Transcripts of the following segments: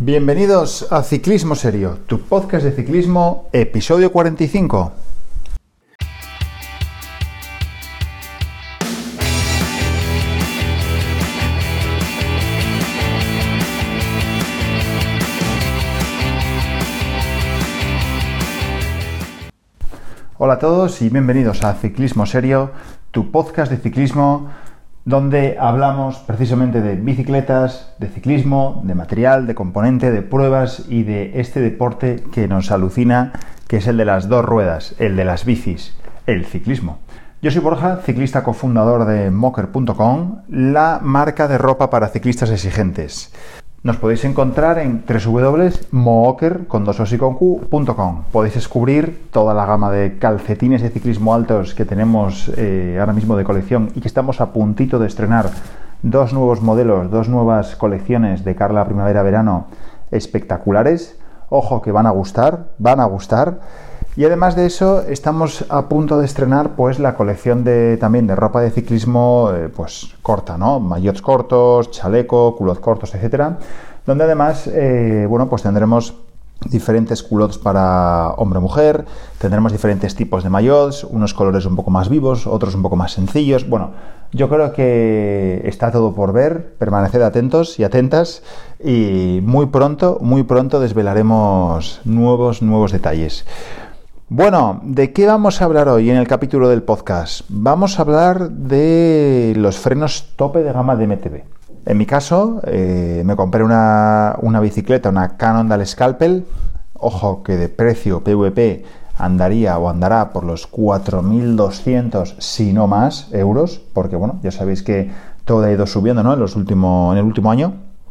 Bienvenidos a Ciclismo Serio, tu podcast de ciclismo, episodio 45. Hola a todos y bienvenidos a Ciclismo Serio, tu podcast de ciclismo, donde hablamos precisamente de bicicletas, de ciclismo, de material, de componente, de pruebas y de este deporte que nos alucina, que es el de las dos ruedas, el de las bicis, el ciclismo. Yo soy Borja, ciclista cofundador de mocker.com, la marca de ropa para ciclistas exigentes. Nos podéis encontrar en www.mooker.com. Podéis descubrir toda la gama de calcetines de ciclismo altos que tenemos ahora mismo de colección y que estamos a puntito de estrenar dos nuevos modelos, dos nuevas colecciones de cara a la primavera-verano espectaculares. Ojo que van a gustar. Y además de eso, estamos a punto de estrenar pues la colección también de ropa de ciclismo pues corta, ¿no? Maillots cortos, chaleco, culottes cortos, etcétera. Donde además, pues tendremos diferentes culottes para hombre-mujer, tendremos diferentes tipos de maillots, unos colores un poco más vivos, otros un poco más sencillos. Bueno, yo creo que está todo por ver, permaneced atentos y atentas y muy pronto desvelaremos nuevos detalles. Bueno, ¿de qué vamos a hablar hoy en el capítulo del podcast? Vamos a hablar de los frenos tope de gama de MTB. En mi caso, me compré una bicicleta, una Cannondale Scalpel. Ojo que de precio PVP andará por los 4.200, si no más, euros. Porque bueno, ya sabéis que todo ha ido subiendo, ¿no? En el último año.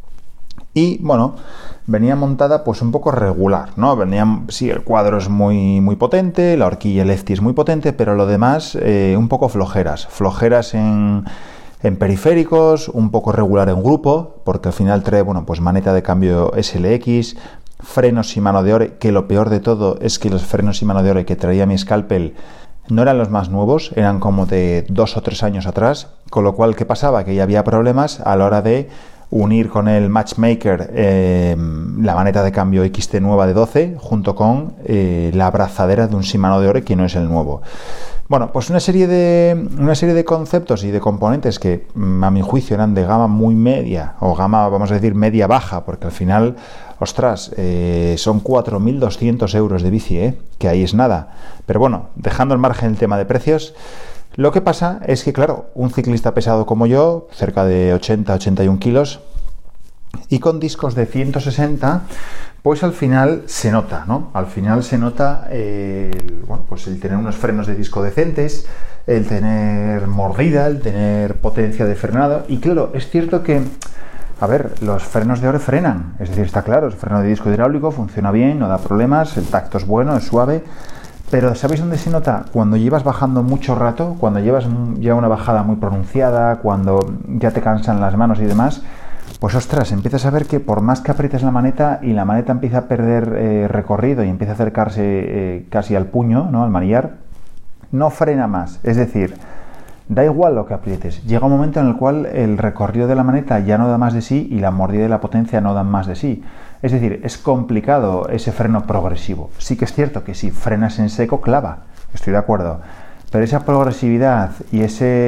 Y bueno, venía montada pues un poco regular, ¿no? Sí, el cuadro es muy potente, la horquilla Lefty es muy potente, pero lo demás un poco flojeras en periféricos, un poco regular en grupo, porque al final trae, pues maneta de cambio SLX, frenos Shimano Deore, que lo peor de todo es que los frenos Shimano Deore que traía mi Scalpel no eran los más nuevos, eran como de 2 o 3 años atrás, con lo cual, ¿qué pasaba? Que ya había problemas a la hora de unir con el Matchmaker la maneta de cambio XT nueva de 12 junto con la abrazadera de un Shimano Deore que no es el nuevo. Bueno, pues una serie de conceptos y de componentes que a mi juicio eran de gama muy media o gama, vamos a decir, media baja, porque al final, ostras, son 4.200 euros de bici, que ahí es nada. Pero bueno, dejando al margen el tema de precios, lo que pasa es que, claro, un ciclista pesado como yo, cerca de 80-81 kilos, y con discos de 160, pues al final se nota, ¿no? Al final se nota pues el tener unos frenos de disco decentes, el tener mordida, el tener potencia de frenado. Y claro, es cierto que, a ver, los frenos Deore frenan, es decir, está claro, el freno de disco hidráulico funciona bien, no da problemas, el tacto es bueno, es suave. Pero ¿sabéis dónde se nota? Cuando llevas bajando mucho rato, cuando llevas ya una bajada muy pronunciada, cuando ya te cansan las manos y demás, pues ostras, empiezas a ver que por más que aprietes la maneta y la maneta empieza a perder recorrido y empieza a acercarse casi al puño, ¿no? Al manillar, no frena más. Es decir, da igual lo que aprietes. Llega un momento en el cual el recorrido de la maneta ya no da más de sí y la mordida y la potencia no dan más de sí. Es decir, es complicado ese freno progresivo. Sí que es cierto que si frenas en seco, clava. Estoy de acuerdo. Pero esa progresividad y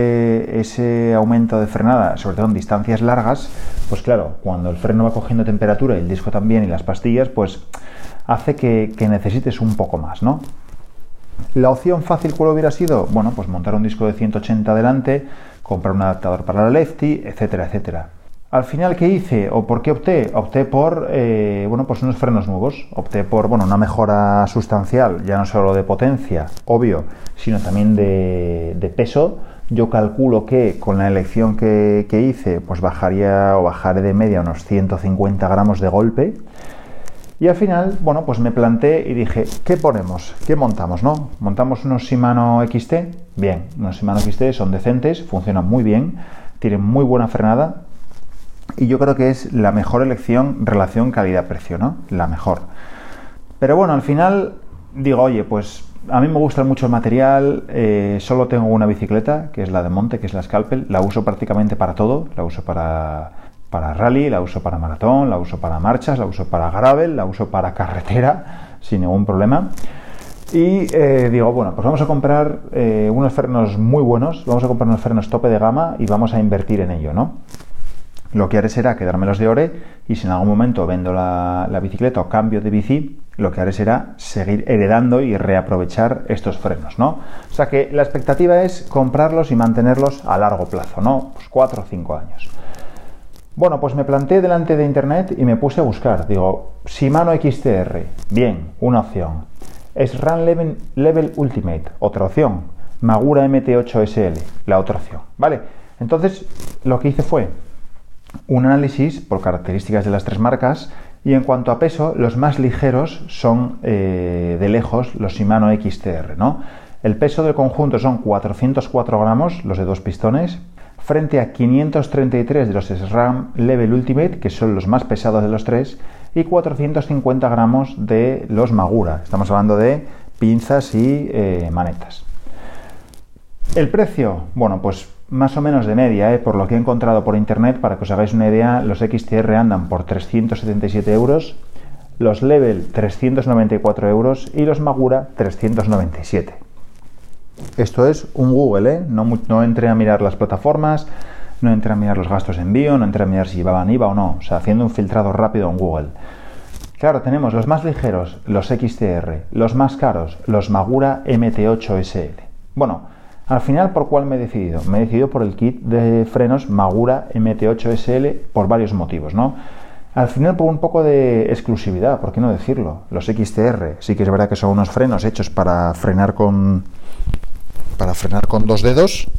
ese aumento de frenada, sobre todo en distancias largas, pues claro, cuando el freno va cogiendo temperatura y el disco también y las pastillas, pues hace que necesites un poco más, ¿no? La opción fácil, ¿cuál hubiera sido? Bueno, pues montar un disco de 180 delante, comprar un adaptador para la Lefty, etcétera, etcétera. Al final, ¿qué hice? ¿O por qué opté? Opté por pues unos frenos nuevos. Opté por una mejora sustancial, ya no solo de potencia, obvio, sino también de peso. Yo calculo que con la elección que hice, pues bajaré de media unos 150 gramos de golpe. Y al final, pues me planté y dije, ¿qué ponemos? ¿Qué montamos, no? ¿Montamos unos Shimano XT? Bien, unos Shimano XT son decentes, funcionan muy bien, tienen muy buena frenada. Y yo creo que es la mejor elección relación calidad-precio, ¿no? La mejor. Pero bueno, al final digo, oye, pues a mí me gusta mucho el material, solo tengo una bicicleta, que es la de monte, que es la Scalpel, la uso prácticamente para todo, la uso para para rally, la uso para maratón, la uso para marchas, la uso para gravel, la uso para carretera sin ningún problema. Y digo, bueno, pues vamos a comprar unos frenos muy buenos, vamos a comprar unos frenos tope de gama y vamos a invertir en ello, ¿no? Lo que haré será quedármelos de Ore, y si en algún momento vendo la bicicleta o cambio de bici, lo que haré será seguir heredando y reaprovechar estos frenos, ¿no? O sea que la expectativa es comprarlos y mantenerlos a largo plazo, ¿no? Pues 4 o 5 años. Bueno, pues me planté delante de internet y me puse a buscar. Digo, Shimano XTR, bien, una opción. SRAM Level Ultimate, otra opción. Magura MT8 SL, la otra opción, ¿vale? Entonces, lo que hice fue un análisis por características de las tres marcas, y en cuanto a peso, los más ligeros son de lejos los Shimano XTR, ¿no? El peso del conjunto son 404 gramos, los de 2 pistones, frente a 533 de los SRAM Level Ultimate, que son los más pesados de los tres, y 450 gramos de los Magura. Estamos hablando de pinzas y manetas. El precio, bueno, pues más o menos de media, por lo que he encontrado por internet. Para que os hagáis una idea, los XTR andan por 377 euros, los Level 394 euros y los Magura 397. Esto es un Google, no entré a mirar las plataformas, no entré a mirar los gastos de envío, no entré a mirar si llevaban IVA o no, o sea, haciendo un filtrado rápido en Google. Claro, tenemos los más ligeros, los XTR, los más caros, los Magura MT8 SL. Bueno, al final, ¿por cuál me he decidido? Me he decidido por el kit de frenos Magura MT8 SL por varios motivos, ¿no? Al final, por un poco de exclusividad, ¿por qué no decirlo? Los XTR sí que es verdad que son unos frenos hechos para frenar con dos dedos,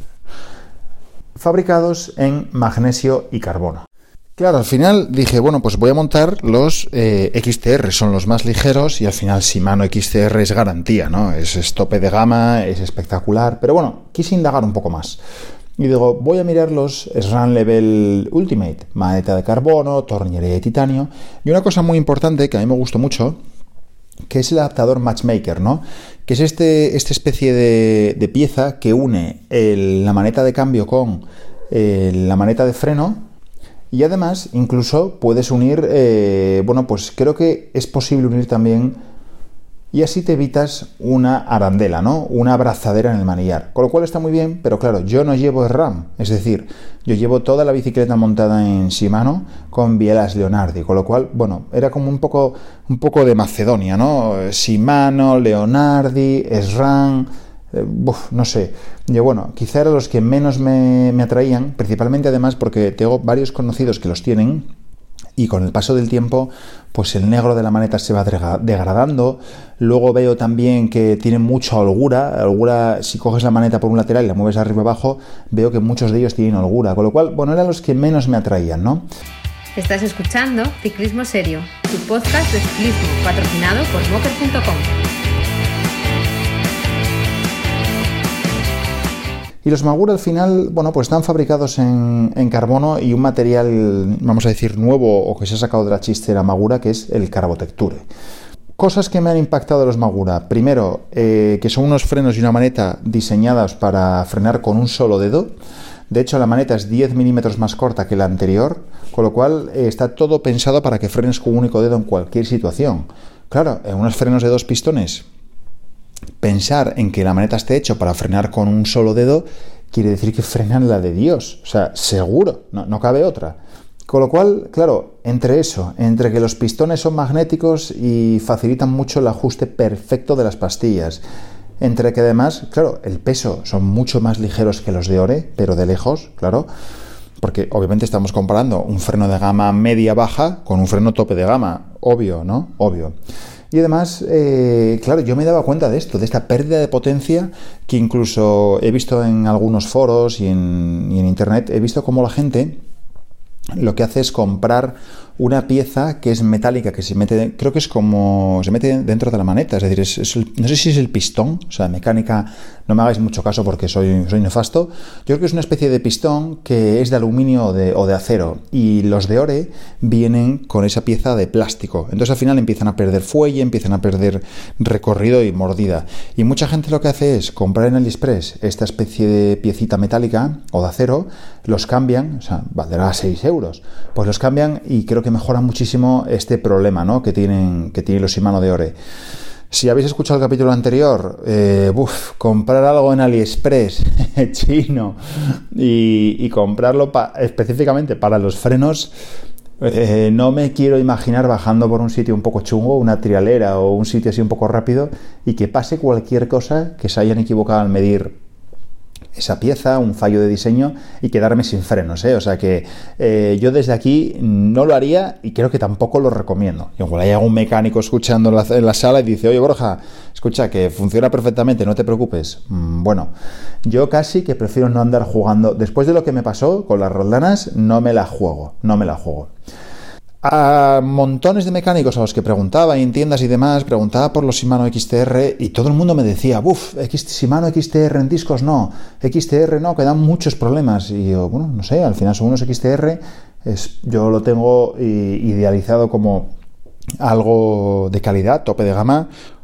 fabricados en magnesio y carbono. Claro, al final dije, bueno, pues voy a montar los XTR, son los más ligeros, y al final Shimano XTR es garantía, ¿no? Es tope de gama, es espectacular, pero bueno, quise indagar un poco más. Y digo, voy a mirar los SRAM Level Ultimate, maneta de carbono, tornillería de titanio, y una cosa muy importante que a mí me gustó mucho, que es el adaptador Matchmaker, ¿no? Que es esta especie de pieza que une la maneta de cambio con la maneta de freno. Y además, incluso puedes unir, bueno, pues creo que es posible unir también, y así te evitas una arandela, ¿no? Una abrazadera en el manillar. Con lo cual está muy bien, pero claro, yo no llevo SRAM, es decir, yo llevo toda la bicicleta montada en Shimano con bielas Leonardi, con lo cual, bueno, era como un poco de Macedonia, ¿no? Shimano, Leonardi, SRAM. No sé, yo bueno, quizá eran los que menos me atraían, principalmente además porque tengo varios conocidos que los tienen, y con el paso del tiempo pues el negro de la maneta se va degradando. Luego veo también que tienen mucha holgura, si coges la maneta por un lateral y la mueves arriba abajo, veo que muchos de ellos tienen holgura, con lo cual, bueno, eran los que menos me atraían, ¿no? Estás escuchando Ciclismo Serio, tu podcast de ciclismo, patrocinado por mocker.com. Y los Magura al final, bueno, pues están fabricados en carbono y un material, vamos a decir, nuevo o que se ha sacado de la chistera Magura, que es el Carbotecture. Cosas que me han impactado de los Magura. Primero, que son unos frenos y una maneta diseñadas para frenar con un solo dedo. De hecho, la maneta es 10 milímetros más corta que la anterior, con lo cual está todo pensado para que frenes con un único dedo en cualquier situación. Claro, en unos frenos de 2 pistones, pensar en que la maneta esté hecho para frenar con un solo dedo quiere decir que frenan la de Dios, o sea, seguro, no cabe otra. Con lo cual, claro, entre que los pistones son magnéticos y facilitan mucho el ajuste perfecto de las pastillas, entre que además, claro, el peso son mucho más ligeros que los de Ore, pero de lejos, claro, porque obviamente estamos comparando un freno de gama media-baja con un freno tope de gama, obvio, ¿no? Obvio. Y además, claro, yo me daba cuenta de esto, de esta pérdida de potencia, que incluso he visto en algunos foros y en internet, he visto cómo la gente lo que hace es comprar una pieza que es metálica, que se mete, creo que es como, se mete dentro de la maneta, es decir, no sé si es el pistón, o sea, mecánica, no me hagáis mucho caso porque soy nefasto. Yo creo que es una especie de pistón que es de aluminio o de acero, y los de Ore vienen con esa pieza de plástico. Entonces al final empiezan a perder fuelle, empiezan a perder recorrido y mordida. Y mucha gente lo que hace es comprar en AliExpress esta especie de piecita metálica o de acero, los cambian, o sea, valdrá 6 euros, pues los cambian y creo que mejora muchísimo este problema, ¿no?, que tienen los Shimano de Ore. Si habéis escuchado el capítulo anterior, comprar algo en AliExpress chino y comprarlo específicamente para los frenos, no me quiero imaginar bajando por un sitio un poco chungo, una trialera o un sitio así un poco rápido, y que pase cualquier cosa, que se hayan equivocado al medir esa pieza, un fallo de diseño, y quedarme sin frenos, ¿eh? O sea que yo desde aquí no lo haría y creo que tampoco lo recomiendo. Y igual hay algún mecánico escuchando en la sala y dice: oye, Borja, escucha, que funciona perfectamente, no te preocupes. Bueno, yo casi que prefiero no andar jugando. Después de lo que me pasó con las roldanas, no me la juego. A montones de mecánicos a los que preguntaba y en tiendas y demás, preguntaba por los Shimano XTR y todo el mundo me decía: Shimano XTR en discos no, XTR no, que dan muchos problemas. Y yo, bueno, no sé, al final son unos XTR, yo lo tengo idealizado como algo de calidad, tope de gama,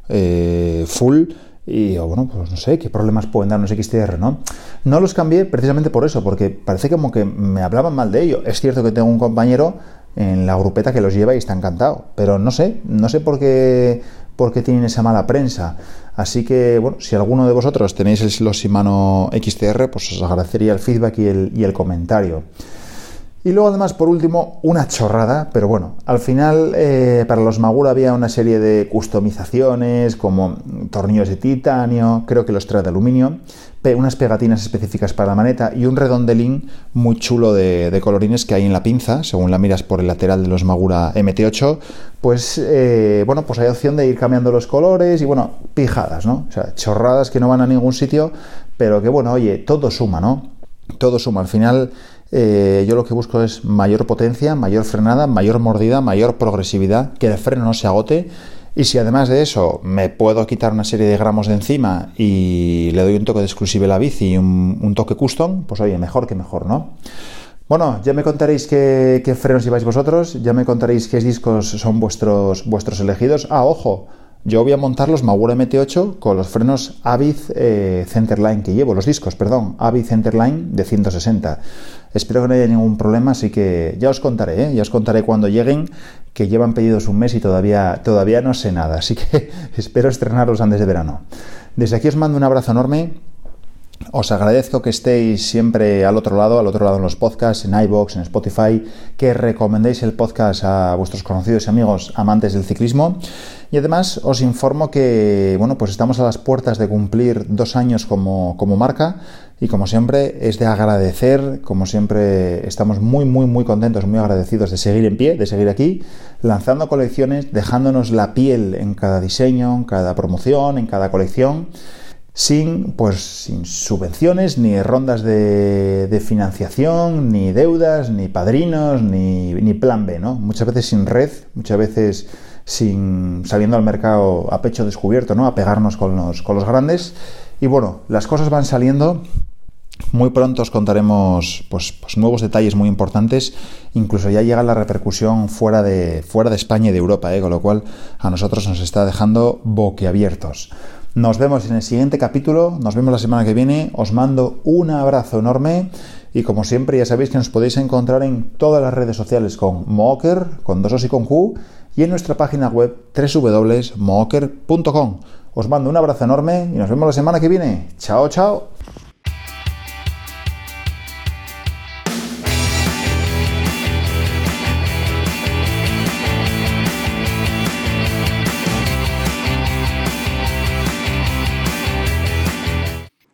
full. Y bueno, pues no sé qué problemas pueden dar unos XTR, ¿no? No los cambié precisamente por eso, porque parece como que me hablaban mal de ello. Es cierto que tengo un compañero en la grupeta que los lleva y está encantado, pero no sé por qué tienen esa mala prensa. Así que, bueno, si alguno de vosotros tenéis los Shimano XTR, pues os agradecería el feedback y el comentario. Y luego, además, por último, una chorrada, pero bueno, al final para los Magura había una serie de customizaciones, como tornillos de titanio, creo que los trae de aluminio, unas pegatinas específicas para la maneta y un redondelín muy chulo de colorines que hay en la pinza, según la miras por el lateral de los Magura MT8, pues pues hay opción de ir cambiando los colores y bueno, pijadas, ¿no? O sea, chorradas que no van a ningún sitio, pero que bueno, oye, todo suma, ¿no? Todo suma. Al final yo lo que busco es mayor potencia, mayor frenada, mayor mordida, mayor progresividad, que el freno no se agote. Y si además de eso me puedo quitar una serie de gramos de encima y le doy un toque de exclusive a la bici y un toque custom, pues oye, mejor que mejor, ¿no? Bueno, ya me contaréis qué frenos lleváis vosotros, ya me contaréis qué discos son vuestros elegidos. Ojo, yo voy a montar los Magura MT8 con los frenos Avid Centerline que llevo, los discos, perdón, Avid Centerline de 160. Espero que no haya ningún problema, así que ya os contaré cuando lleguen, que llevan pedidos un mes y todavía no sé nada, así que espero estrenarlos antes de verano. Desde aquí os mando un abrazo enorme. Os agradezco que estéis siempre al otro lado en los podcasts, en iVoox, en Spotify, que recomendéis el podcast a vuestros conocidos y amigos amantes del ciclismo. Y además os informo que, bueno, pues estamos a las puertas de cumplir 2 años como marca y como siempre es de agradecer, como siempre estamos muy contentos, muy agradecidos de seguir en pie, de seguir aquí, lanzando colecciones, dejándonos la piel en cada diseño, en cada promoción, en cada colección, sin subvenciones, ni rondas de financiación, ni deudas, ni padrinos, ni plan B, ¿no? Muchas veces sin red, muchas veces saliendo al mercado a pecho descubierto, ¿no? A pegarnos con los grandes. Y bueno, las cosas van saliendo. Muy pronto os contaremos pues nuevos detalles muy importantes. Incluso ya llega la repercusión fuera de España y de Europa, con lo cual a nosotros nos está dejando boquiabiertos. Nos vemos en el siguiente capítulo, nos vemos la semana que viene, os mando un abrazo enorme y como siempre ya sabéis que nos podéis encontrar en todas las redes sociales con Mooker, con 2 O's y con Q, y en nuestra página web www.mooker.com. Os mando un abrazo enorme y nos vemos la semana que viene. Chao, chao.